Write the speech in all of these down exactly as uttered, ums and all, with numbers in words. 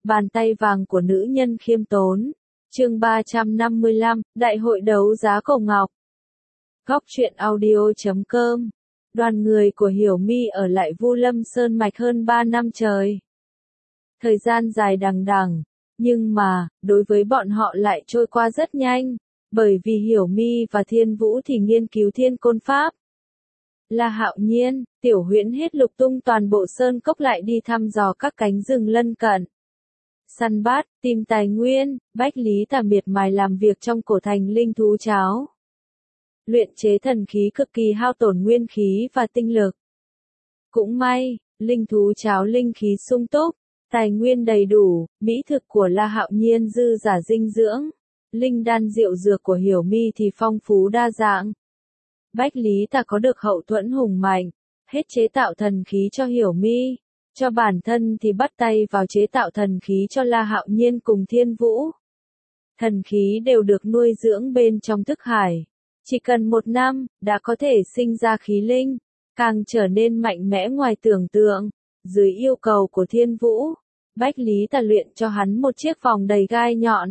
Bàn tay vàng của nữ nhân khiêm tốn. Chương ba trăm năm mươi lăm, Đại hội đấu giá Cầu Ngọc. Góc truyện audio chấm com. Đoàn người của Hiểu My ở lại Vu Lâm Sơn Mạch hơn ba năm trời. Thời gian dài đằng đẵng, nhưng mà, đối với bọn họ lại trôi qua rất nhanh, bởi vì Hiểu My và Thiên Vũ thì nghiên cứu thiên côn pháp. La Hạo Nhiên, Tiểu Huyễn hết lục tung toàn bộ sơn cốc lại đi thăm dò các cánh rừng lân cận. Săn bắt, tìm tài nguyên, Bách Lý Tà miệt mài làm việc trong cổ thành linh thú cháo. Luyện chế thần khí cực kỳ hao tổn nguyên khí và tinh lực. Cũng may, linh thú cháo linh khí sung túc, tài nguyên đầy đủ, mỹ thực của La Hạo Nhiên dư giả dinh dưỡng, linh đan diệu dược của Hiểu My thì phong phú đa dạng. Bách Lý Tà có được hậu thuẫn hùng mạnh, hết chế tạo thần khí cho Hiểu My, cho bản thân thì bắt tay vào chế tạo thần khí cho La Hạo Nhiên cùng Thiên Vũ. Thần khí đều được nuôi dưỡng bên trong thức hải. Chỉ cần một năm, đã có thể sinh ra khí linh, càng trở nên mạnh mẽ ngoài tưởng tượng. Dưới yêu cầu của Thiên Vũ, Bách Lý Tà luyện cho hắn một chiếc vòng đầy gai nhọn.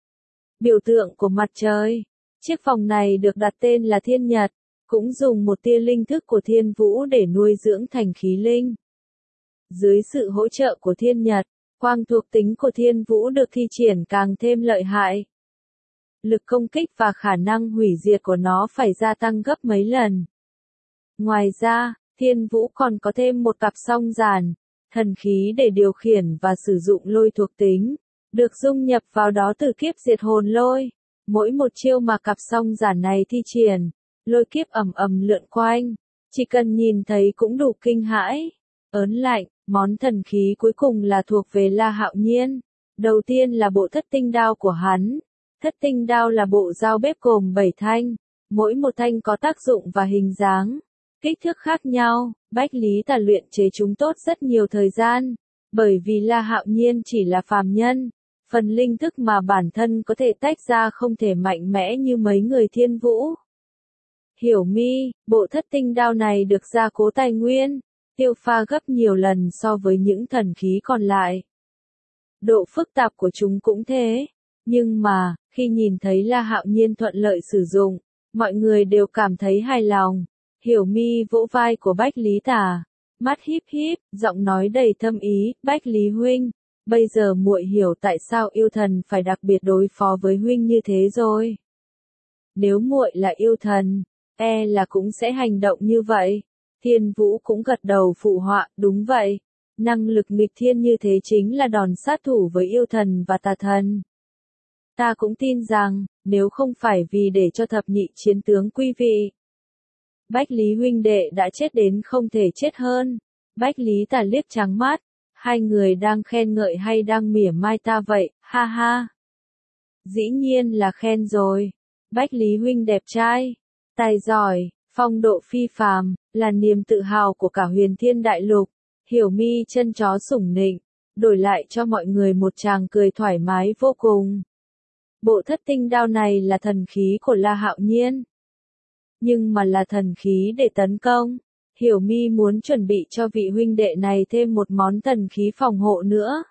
Biểu tượng của mặt trời. Chiếc vòng này được đặt tên là Thiên Nhật, cũng dùng một tia linh thức của Thiên Vũ để nuôi dưỡng thành khí linh. Dưới sự hỗ trợ của Thiên Nhật, quang thuộc tính của Thiên Vũ được thi triển càng thêm lợi hại. Lực công kích và khả năng hủy diệt của nó phải gia tăng gấp mấy lần. Ngoài ra, Thiên Vũ còn có thêm một cặp song giản, thần khí để điều khiển và sử dụng lôi thuộc tính, được dung nhập vào đó từ kiếp diệt hồn lôi. Mỗi một chiêu mà cặp song giản này thi triển, lôi kiếp ầm ầm lượn quanh, chỉ cần nhìn thấy cũng đủ kinh hãi. Ớn lạnh, món thần khí cuối cùng là thuộc về La Hạo Nhiên. Đầu tiên là bộ thất tinh đao của hắn. Thất tinh đao là bộ dao bếp gồm bảy thanh, mỗi một thanh có tác dụng và hình dáng, kích thước khác nhau. Bách Lý Tà luyện chế chúng tốt rất nhiều thời gian, bởi vì La Hạo Nhiên chỉ là phàm nhân, phần linh thức mà bản thân có thể tách ra không thể mạnh mẽ như mấy người Thiên Vũ. Hiểu My, bộ thất tinh đao này được gia cố tài nguyên, tiêu pha gấp nhiều lần so với những thần khí còn lại. Độ phức tạp của chúng cũng thế, nhưng mà, khi nhìn thấy La Hạo Nhiên thuận lợi sử dụng, mọi người đều cảm thấy hài lòng. Hiểu My vỗ vai của Bách Lý Tà, mắt híp híp, giọng nói đầy thâm ý, Bách Lý huynh, bây giờ muội hiểu tại sao yêu thần phải đặc biệt đối phó với huynh như thế rồi. Nếu muội là yêu thần, e là cũng sẽ hành động như vậy. Thiên Vũ cũng gật đầu phụ họa, đúng vậy. Năng lực nghịch thiên như thế chính là đòn sát thủ với yêu thần và tà thần. Ta cũng tin rằng, nếu không phải vì để cho thập nhị chiến tướng quý vị, Bách Lý huynh đệ đã chết đến không thể chết hơn. Bách Lý Tà liếc trắng mắt, hai người đang khen ngợi hay đang mỉa mai ta vậy, ha ha. Dĩ nhiên là khen rồi. Bách Lý huynh đẹp trai, tài giỏi, phong độ phi phàm, là niềm tự hào của cả Huyền Thiên Đại Lục. Hiểu My chân chó sủng nịnh, đổi lại cho mọi người một tràng cười thoải mái vô cùng. Bộ thất tinh đao này là thần khí của La Hạo Nhiên, nhưng mà là thần khí để tấn công. Hiểu My muốn chuẩn bị cho vị huynh đệ này thêm một món thần khí phòng hộ nữa.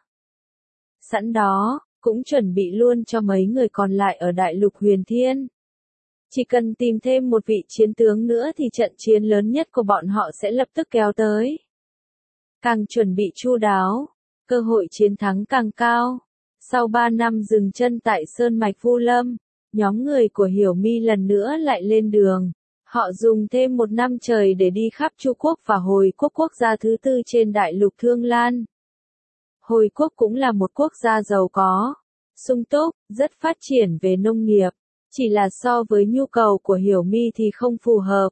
Sẵn đó, cũng chuẩn bị luôn cho mấy người còn lại ở Đại Lục Huyền Thiên. Chỉ cần tìm thêm một vị chiến tướng nữa thì trận chiến lớn nhất của bọn họ sẽ lập tức kéo tới. Càng chuẩn bị chu đáo, cơ hội chiến thắng càng cao. Sau ba năm dừng chân tại Sơn Mạch Vu Lâm, nhóm người của Hiểu My lần nữa lại lên đường. Họ dùng thêm một năm trời để đi khắp Chu Quốc và Hồi Quốc, quốc gia thứ tư trên Đại Lục Thương Lan. Hồi Quốc cũng là một quốc gia giàu có, sung túc, rất phát triển về nông nghiệp, chỉ là so với nhu cầu của Hiểu My thì không phù hợp.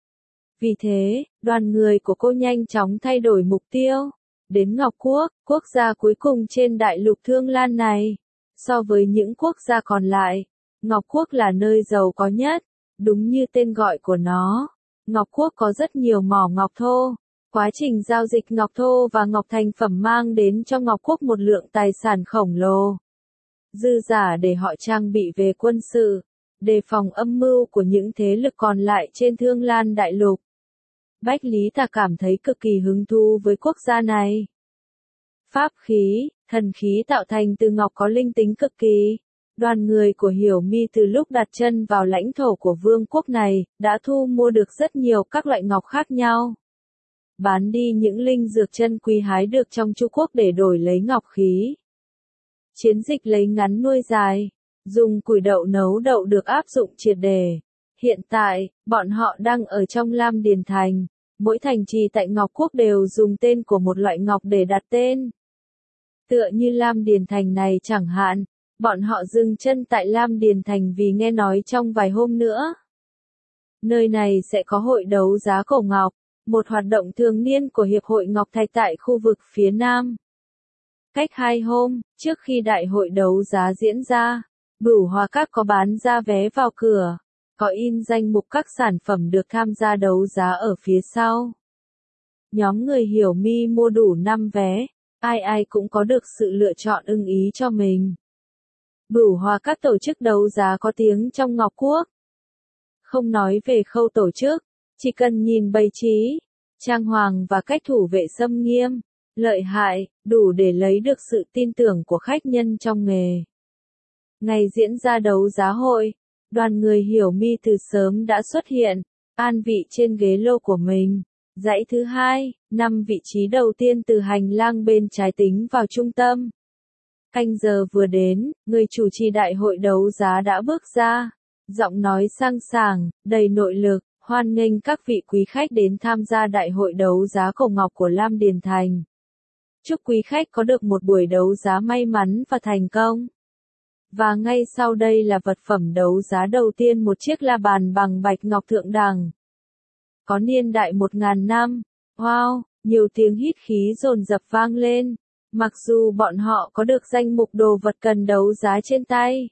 Vì thế, đoàn người của cô nhanh chóng thay đổi mục tiêu, đến Ngọc Quốc, quốc gia cuối cùng trên Đại Lục Thương Lan này. So với những quốc gia còn lại, Ngọc Quốc là nơi giàu có nhất. Đúng như tên gọi của nó, Ngọc Quốc có rất nhiều mỏ ngọc thô. Quá trình giao dịch ngọc thô và ngọc thành phẩm mang đến cho Ngọc Quốc một lượng tài sản khổng lồ. Dư giả để họ trang bị về quân sự, đề phòng âm mưu của những thế lực còn lại trên Thương Lan Đại Lục. Bách Lý Tà cảm thấy cực kỳ hứng thú với quốc gia này. Pháp khí, Thần khí tạo thành từ ngọc có linh tính cực kỳ. Đoàn người của Hiểu Mi từ lúc đặt chân vào lãnh thổ của vương quốc này, đã thu mua được rất nhiều các loại ngọc khác nhau. Bán đi những linh dược chân quý hái được trong Chu quốc để đổi lấy ngọc khí. Chiến dịch lấy ngắn nuôi dài, dùng củi đậu nấu đậu được áp dụng triệt để. Hiện tại, bọn họ đang ở trong Lam Điền Thành, mỗi thành trì tại Ngọc Quốc đều dùng tên của một loại ngọc để đặt tên. Tựa như Lam Điền Thành này chẳng hạn, bọn họ dừng chân tại Lam Điền Thành vì nghe nói trong vài hôm nữa. Nơi này sẽ có hội đấu giá cổ ngọc, một hoạt động thường niên của Hiệp hội Ngọc Thạch tại khu vực phía Nam. Cách hai hôm, trước khi đại hội đấu giá diễn ra, Bửu Hòa Các có bán ra vé vào cửa, có in danh mục các sản phẩm được tham gia đấu giá ở phía sau. Nhóm người Hiểu Mi mua đủ năm vé, ai ai cũng có được sự lựa chọn ưng ý cho mình. Bửu Hòa Các tổ chức đấu giá có tiếng trong Ngọc Quốc. Không nói về khâu tổ chức, chỉ cần nhìn bày trí, trang hoàng và cách thủ vệ xâm nghiêm, lợi hại, đủ để lấy được sự tin tưởng của khách nhân trong nghề. Ngày diễn ra đấu giá hội, đoàn người Hiểu Mi từ sớm đã xuất hiện, an vị trên ghế lô của mình. Dãy thứ hai, năm vị trí đầu tiên từ hành lang bên trái tính vào trung tâm. Canh giờ vừa đến, người chủ trì đại hội đấu giá đã bước ra. Giọng nói sang sảng, đầy nội lực, hoan nghênh các vị quý khách đến tham gia đại hội đấu giá cổ ngọc của Lam Điền Thành. Chúc quý khách có được một buổi đấu giá may mắn và thành công. Và ngay sau đây là vật phẩm đấu giá đầu tiên, một chiếc la bàn bằng bạch ngọc thượng đẳng. Có niên đại một ngàn năm. Wow, nhiều tiếng hít khí dồn dập vang lên. Mặc dù bọn họ có được danh mục đồ vật cần đấu giá trên tay.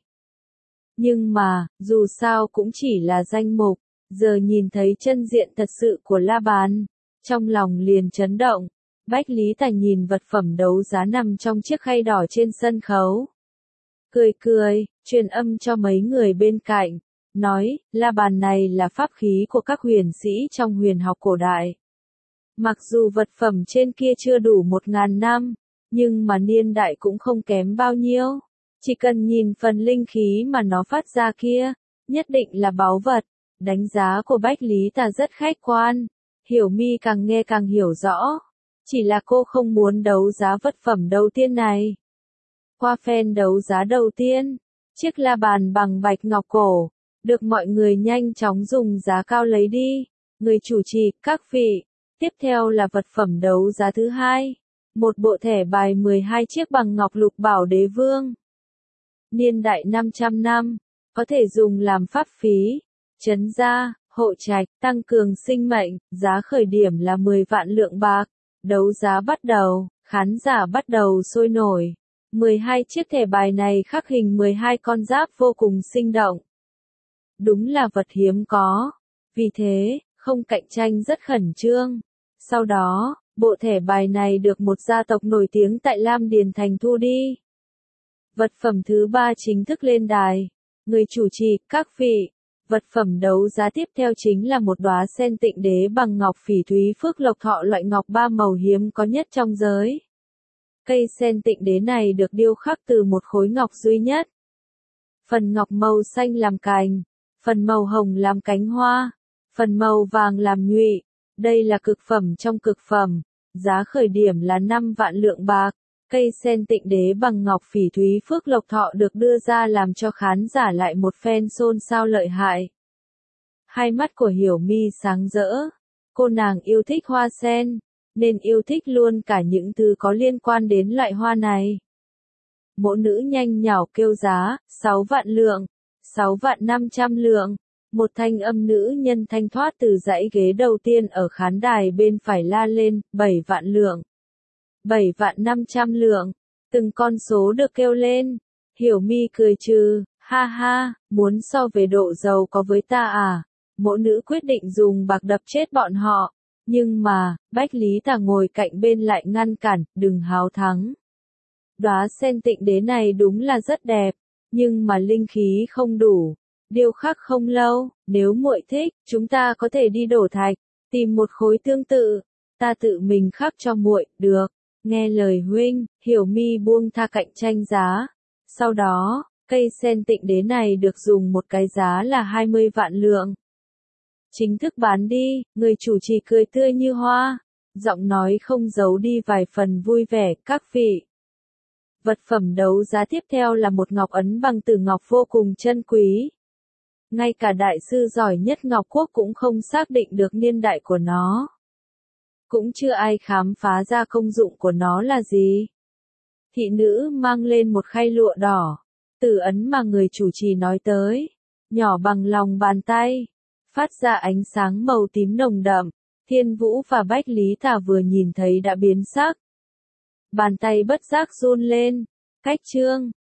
Nhưng mà, dù sao cũng chỉ là danh mục, giờ nhìn thấy chân diện thật sự của la bàn, trong lòng liền chấn động. Bách Lý Tài nhìn vật phẩm đấu giá nằm trong chiếc khay đỏ trên sân khấu. Cười cười, truyền âm cho mấy người bên cạnh, nói, la bàn này là pháp khí của các huyền sĩ trong huyền học cổ đại. Mặc dù vật phẩm trên kia chưa đủ một ngàn năm, nhưng mà niên đại cũng không kém bao nhiêu. Chỉ cần nhìn phần linh khí mà nó phát ra kia, nhất định là báu vật. Đánh giá của Bách Lý Tà rất khách quan. Hiểu Mi càng nghe càng hiểu rõ. Chỉ là cô không muốn đấu giá vật phẩm đầu tiên này. Qua phen đấu giá đầu tiên, chiếc la bàn bằng bạch ngọc cổ, được mọi người nhanh chóng dùng giá cao lấy đi. Người chủ trì, các vị, tiếp theo là vật phẩm đấu giá thứ hai. Một bộ thẻ bài mười hai chiếc bằng ngọc lục bảo đế vương. Niên đại năm trăm năm, có thể dùng làm pháp phí, trấn gia, hộ trạch, tăng cường sinh mệnh, giá khởi điểm là mười vạn lượng bạc. Đấu giá bắt đầu, khán giả bắt đầu sôi nổi. mười hai chiếc thẻ bài này khắc hình mười hai con giáp vô cùng sinh động. Đúng là vật hiếm có. Vì thế, không cạnh tranh rất khẩn trương. Sau đó, bộ thẻ bài này được một gia tộc nổi tiếng tại Lam Điền Thành thu đi. Vật phẩm thứ ba chính thức lên đài. Người chủ trì, các vị. Vật phẩm đấu giá tiếp theo chính là một đóa sen tịnh đế bằng ngọc phỉ thúy phước lộc thọ, loại ngọc ba màu hiếm có nhất trong giới. Cây sen tịnh đế này được điêu khắc từ một khối ngọc duy nhất. Phần ngọc màu xanh làm cành, phần màu hồng làm cánh hoa, phần màu vàng làm nhụy. Đây là cực phẩm trong cực phẩm, giá khởi điểm là năm vạn lượng bạc. Cây sen tịnh đế bằng ngọc phỉ thúy phước lộc thọ được đưa ra làm cho khán giả lại một phen xôn xao lợi hại. Hai mắt của Hiểu Mi sáng rỡ. Cô nàng yêu thích hoa sen, nên yêu thích luôn cả những thứ có liên quan đến loại hoa này. Mộ nữ nhanh nhảu kêu giá, sáu vạn lượng, sáu vạn năm trăm lượng. Một thanh âm nữ nhân thanh thoát từ dãy ghế đầu tiên ở khán đài bên phải la lên, bảy vạn lượng. bảy vạn năm trăm lượng. Từng con số được kêu lên. Hiểu Mi cười trừ, ha ha, muốn so về độ giàu có với ta à? Mộ nữ quyết định dùng bạc đập chết bọn họ. Nhưng mà, Bách Lý Tà ngồi cạnh bên lại ngăn cản, đừng háo thắng. Đóa sen tịnh đế này đúng là rất đẹp, nhưng mà linh khí không đủ. Điêu khắc không lâu, nếu muội thích, chúng ta có thể đi đổ thạch, tìm một khối tương tự, ta tự mình khắc cho muội, được. Nghe lời huynh, Hiểu Mi buông tha cạnh tranh giá. Sau đó, cây sen tịnh đế này được dùng một cái giá là hai mươi vạn lượng. Chính thức bán đi, người chủ trì cười tươi như hoa, giọng nói không giấu đi vài phần vui vẻ, các vị. Vật phẩm đấu giá tiếp theo là một ngọc ấn bằng tử ngọc vô cùng chân quý. Ngay cả đại sư giỏi nhất Ngọc Quốc cũng không xác định được niên đại của nó. Cũng chưa ai khám phá ra công dụng của nó là gì. Thị nữ mang lên một khay lụa đỏ, tử ấn mà người chủ trì nói tới, nhỏ bằng lòng bàn tay, phát ra ánh sáng màu tím nồng đậm. Thiên Vũ và Bách Lý Thả vừa nhìn thấy đã biến sắc. Bàn tay bất giác run lên, cách chương.